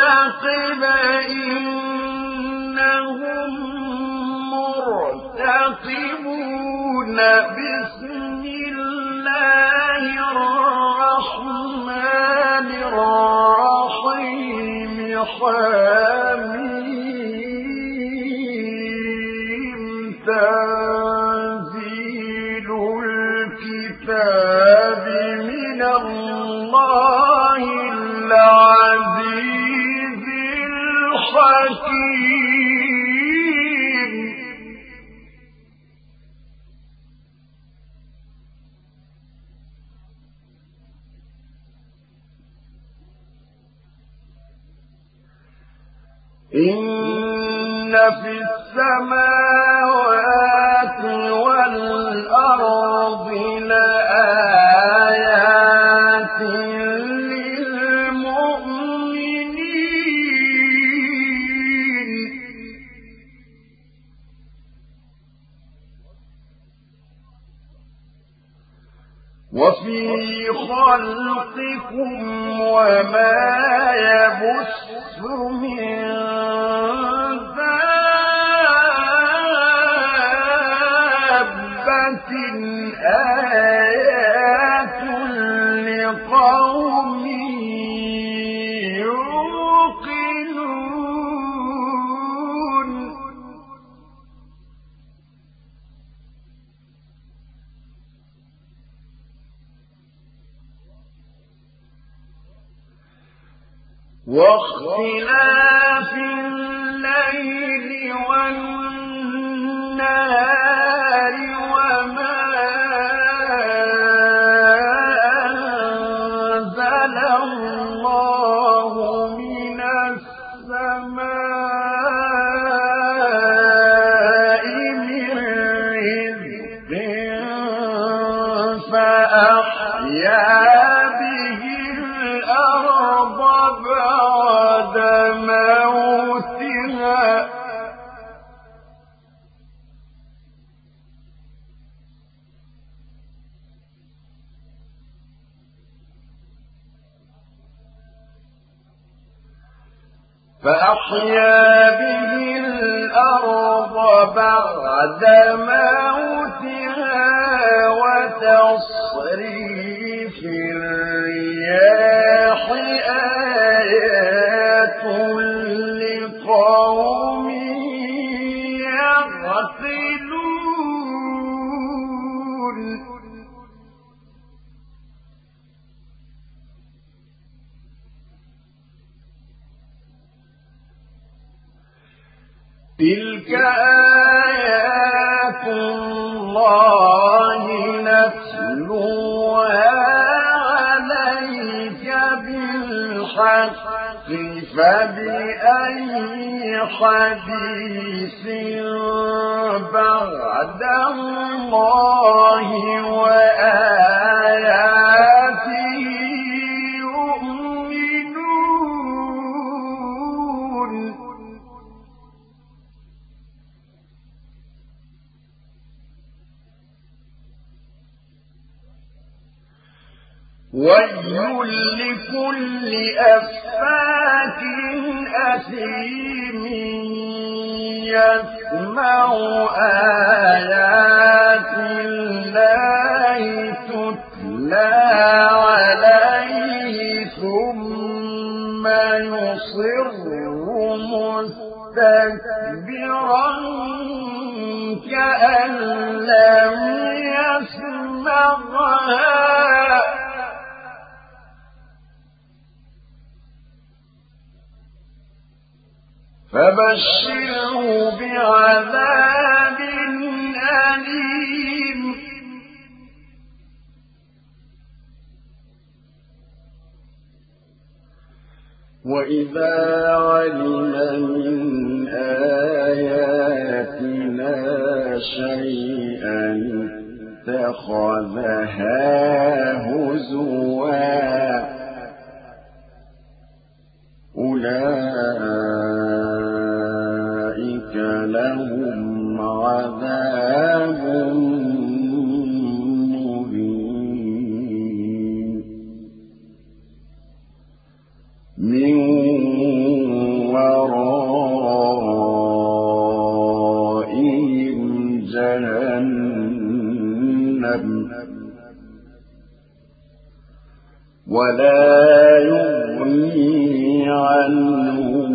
فارتقب إنهم مرتقبون بسم الله الرحمن الرحيم حميم تنزيل الكتاب من الله العزيز الحكيم إن في السماوات والأرض لآيات للمؤمنين وفي خلقكم وما يبث من دابة آيات لقوم يوقنون واختلاف الليل والنهار وما أنزل الله من السماء من رزق فأحيا به الأرض بعد موتها وتصريف الرياح آيات لقوم يعقلون تلك آيات الله نتلوها عليك بالحق فبأي حديث بعد الله وآياته يؤمنون ويل لكل أفاك أثيم يسمع آيات الله تتلى عليه ثم يصر مستكبرا كأن لم يسمعها فبشره بعذاب أليم وإذا علم من آياتنا شيئا اتخذها هزوا أولئك لهم عذاب مهين من ولا يغني عنهم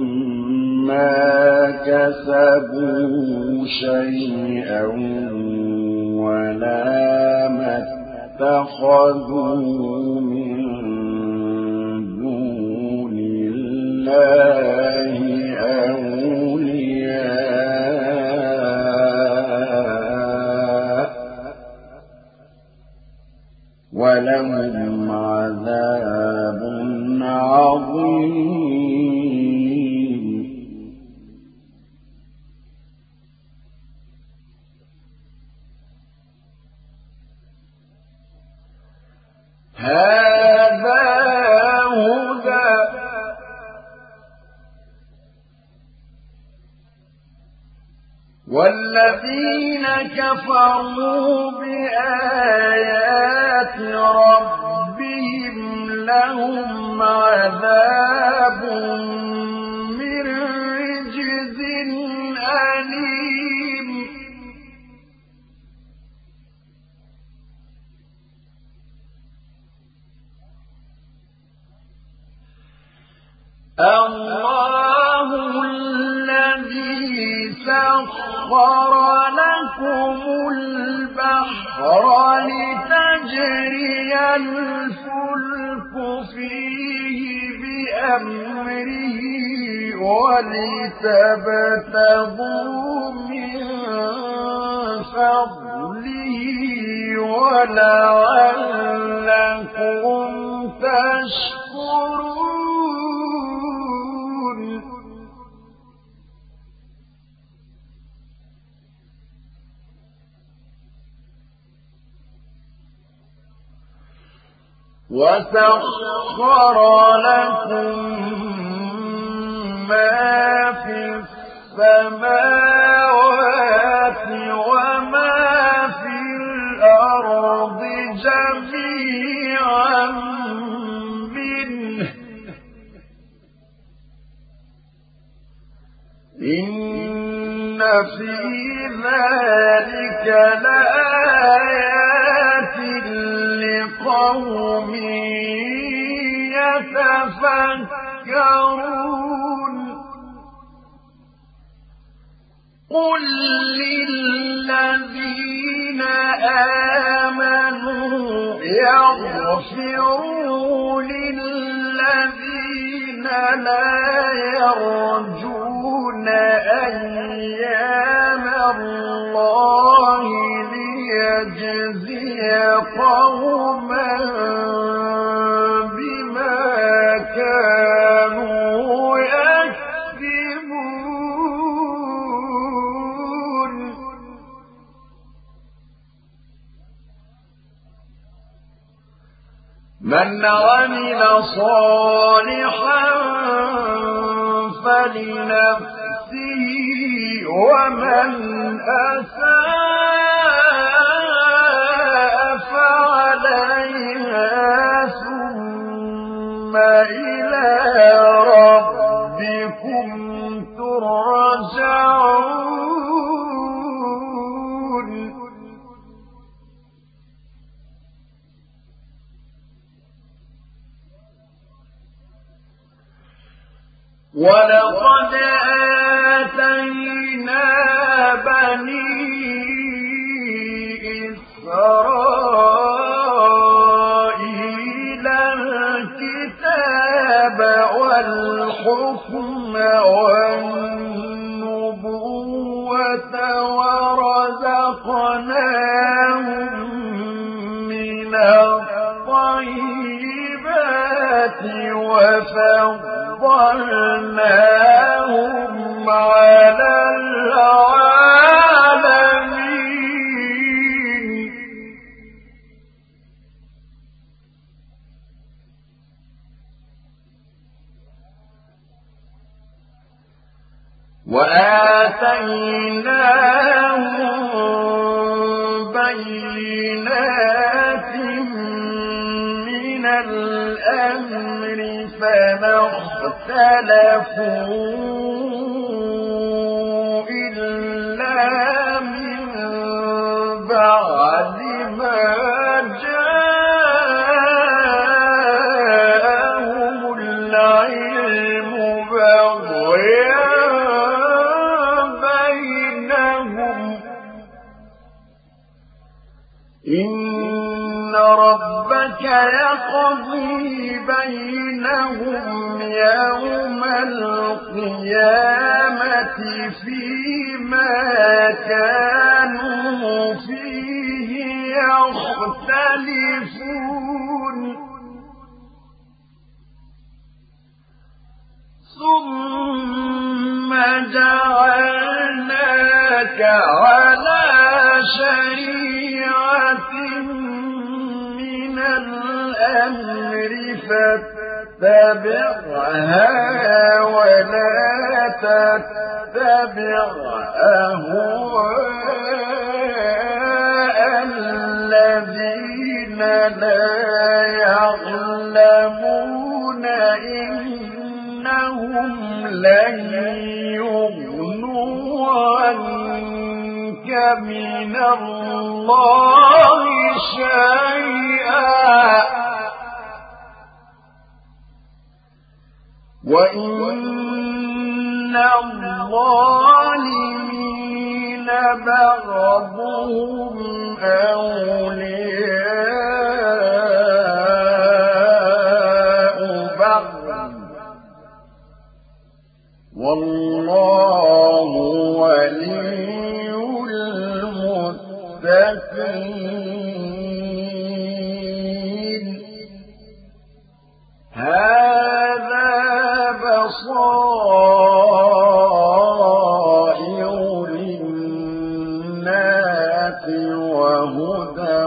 ما كسبوا شيئا ولا ما اتخذوا من دون الله أولياء ولهم عذاب عظيم. هذا هدى والذين كفروا بآيات ربهم لهم عذاب من رجز أليم. الله الذي سخر لكم البحر لتجري الفلك فيه بأمره ولتبتغوا من فضله ولعلكم تشكرون. وسخر لكم ما في السماوات وما في الأرض جميعا منه إن في ذلك لآيات لقوم يتفكرون. قل للذين آمنوا يغفروا للذين لا يرجون أيام الله ليجزي قوما بما كانوا يكسبون. من عمل صالحا فلنفسه ومن أساء فعليها ثم إلى ربكم ترجعون. ولقد آتينا بني إسرائيل الكتاب والحكم والنبوة ورزقناهم من الطيبات وفضلناهم على العالمين. وآتيناهم بينات من الأمر فما اختلفوا إلا من بعد ما جاءهم يقضي بينهم يوم القيامة فيما كانوا فيه يختلفون ثم جعلناك على شريعة من الأمر فاتبعها ولا تتبع أهواء الذين لا يعلمون إنهم لن يغنوا عنك من الله شيئا وإن الظالمين بعضهم أولياء بعض والله ولي المتقين هذا بصائر للناس وهدى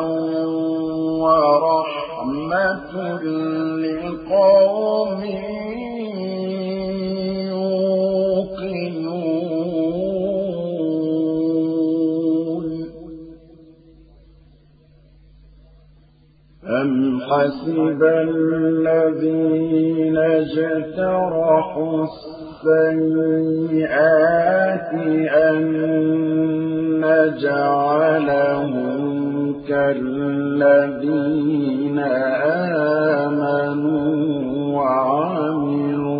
ورحمة لقوم أم حسب الذين اجترحوا السيئات أن نجعلهم كالذين آمنوا وعملوا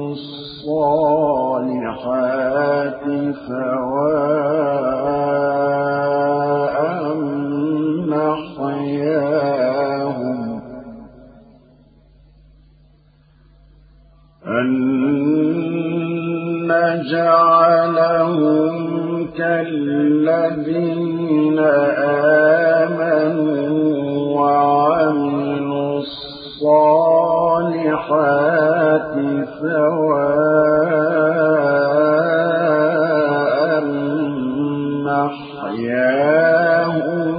الصالحات سواء محياهم أن نجعلهم كالذين آمنوا وعملوا الصالحات سواء محياهم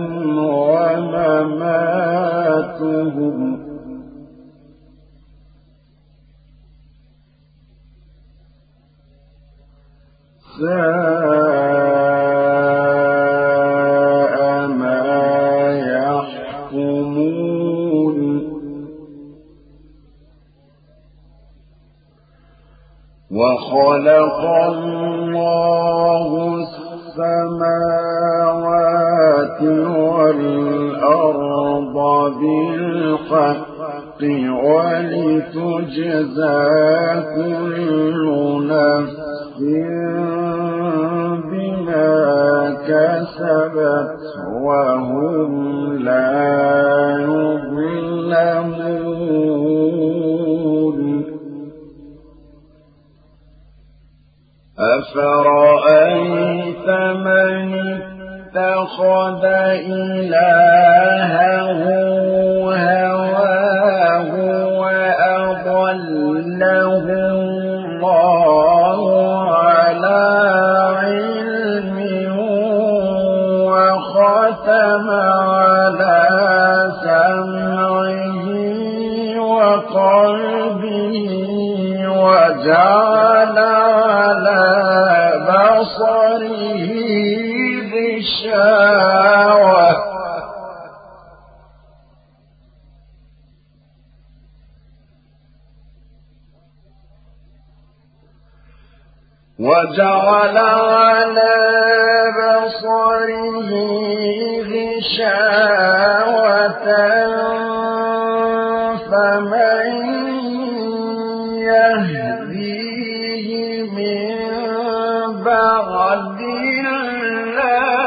ومماتهم ساء ما يحكمون وخلق الله السماوات والأرض بالحق ولتجزى كل نفس بما كسبت وهم لا يظلمون أفرأيت من اتخذ إلهه هواه وأضله الله على علم وختم على سمعه وقلبه وجعل على بصره غشاوة وجعل على بصره غشاوة فمن يهديه من بعد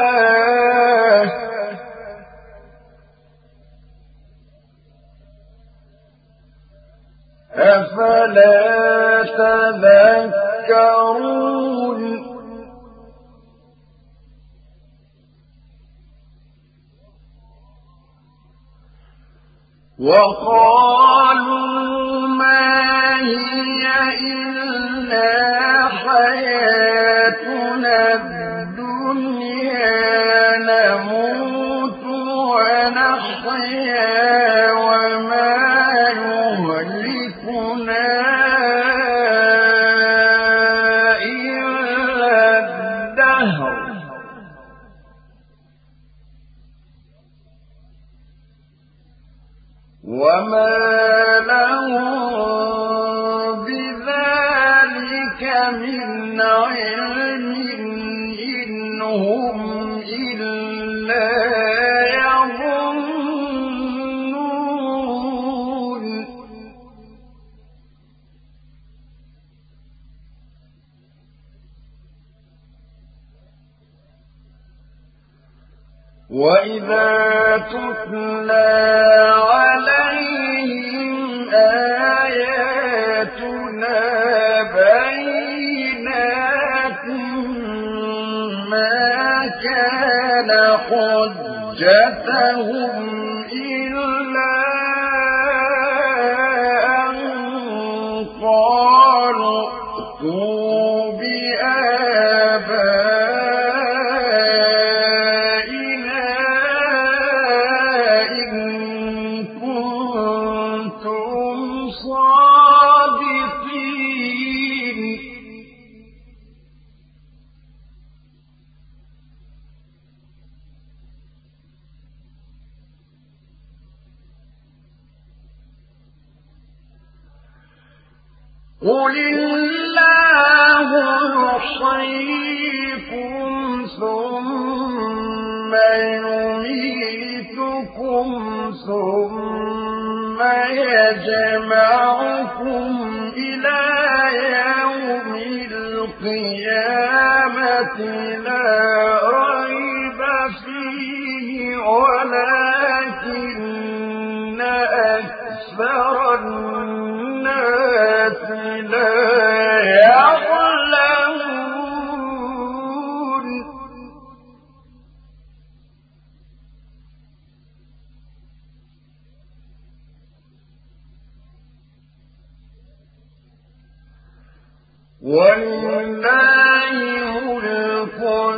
الله أفلا تذكرون وقالوا ما هي إلا حياتنا الدنيا نموت ونحيا وما يهلكنا إلا الدهر وما لهم بذلك من علم إن هم إلا يظنون وإذا تتلى عليهم آياتنا بينات ما كان حجتهم إلا أن قالوا ائتوا بآبائنا إن كنتم صادقين قل الله يحييكم ثم يميتكم ثم يجمعكم إلى يوم القيامة لا ريب فيه ولكن أكثر الناس لا يعلمون ولله ملك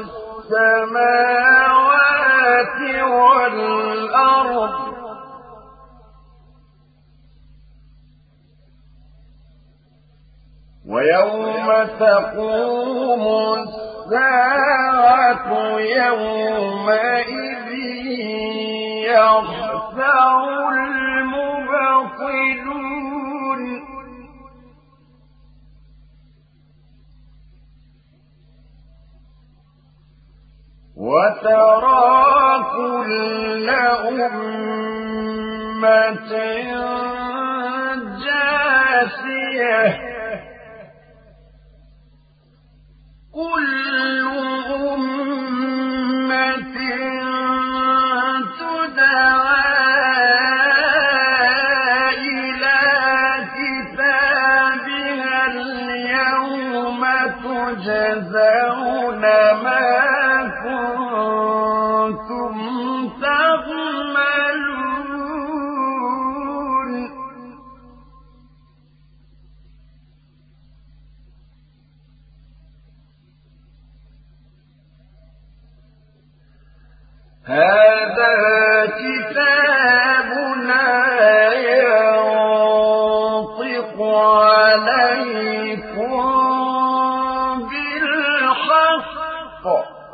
السماوات والأرض ويوم تقوم الساعة يومئذ يخسر المبطلون وترى كل أمة جاثية كل أمة تدعى إلى كتابها اليوم تجزون ما كنتم تعملون هذا كتابنا ينطق عليكم بالحق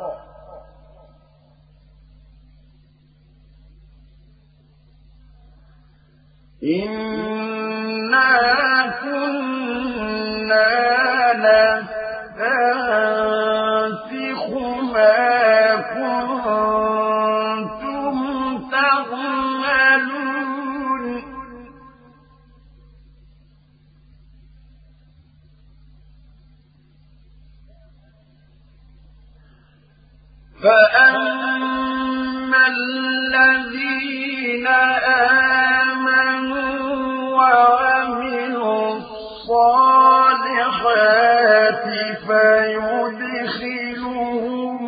إنا كنا نستنسخ ما كنتم تعملون فأما الذين آمنوا وعملوا الصالحات فيدخلهم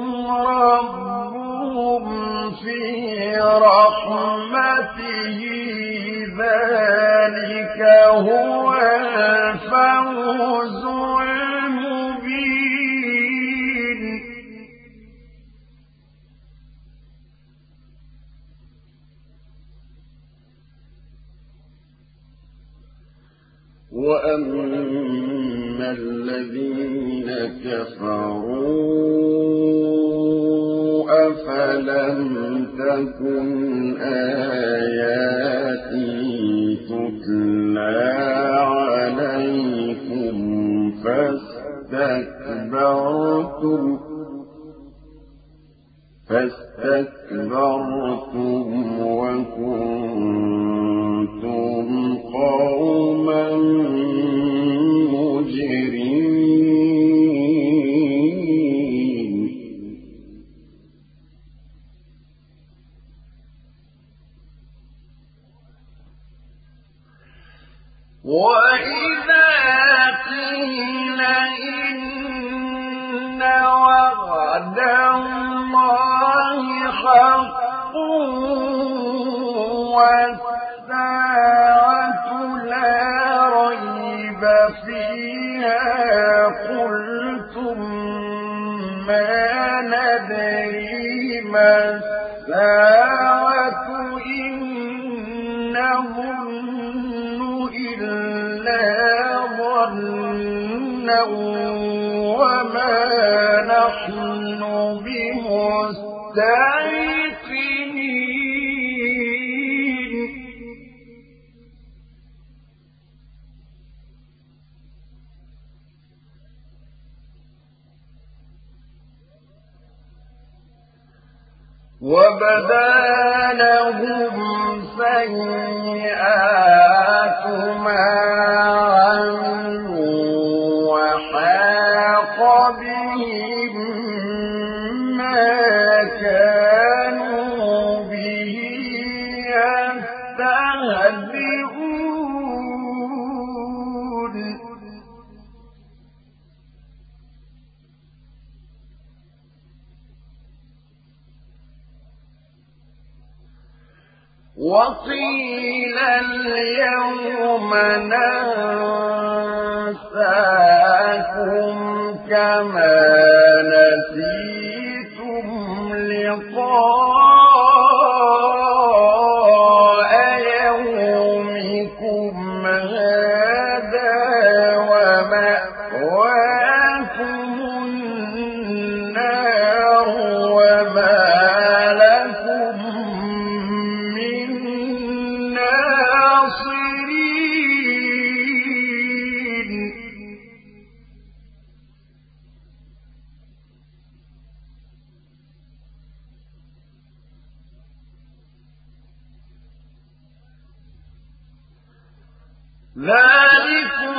ربهم في رحمته ذلك هو الفوز المبين. وأما الذين كفروا أفلم تكن آياتي تتلى عليكم فاستكبرتم وكنتم قوما مجرمين. وإذا قيل إن وعد الله حق والساعة لا ريب فيها قلتم ما ندري ما الساعة إن نظن إلا ظنا وما نحن بمستيقنين. وبدا لهم سيئات ما عملوا وحاق بهم ما كانوا به يستهزئون. وقيل اليوم ننساكم كما نسيتم لقاء يومكم هذا ومأواكم النار وما لكم من ناصرين. ذلكم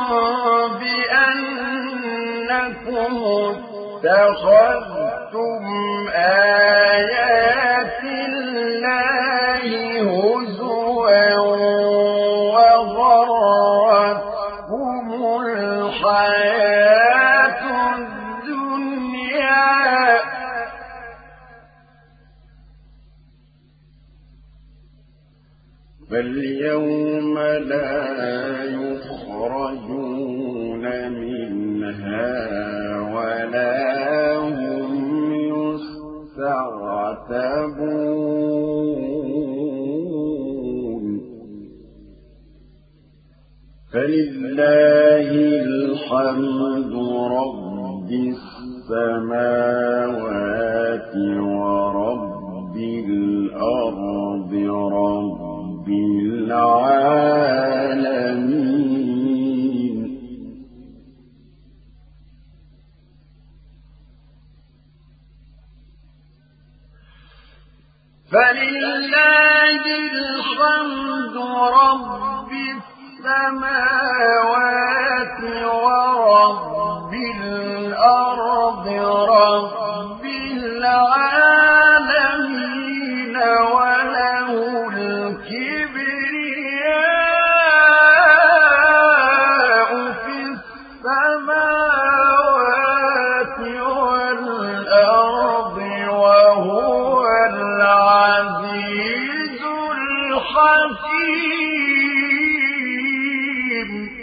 بأنكم اتخذتم آيات الله هزوا وغرتكم الحياة الدنيا فاليوم لا يخرجون منها ولا هم يستعتبون. فلله الحمد رب السماوات ورب الأرض رب العالمين. فلله الحمد رب السماوات ورب الأرض رب العالمين وله الكبرياء الرجيم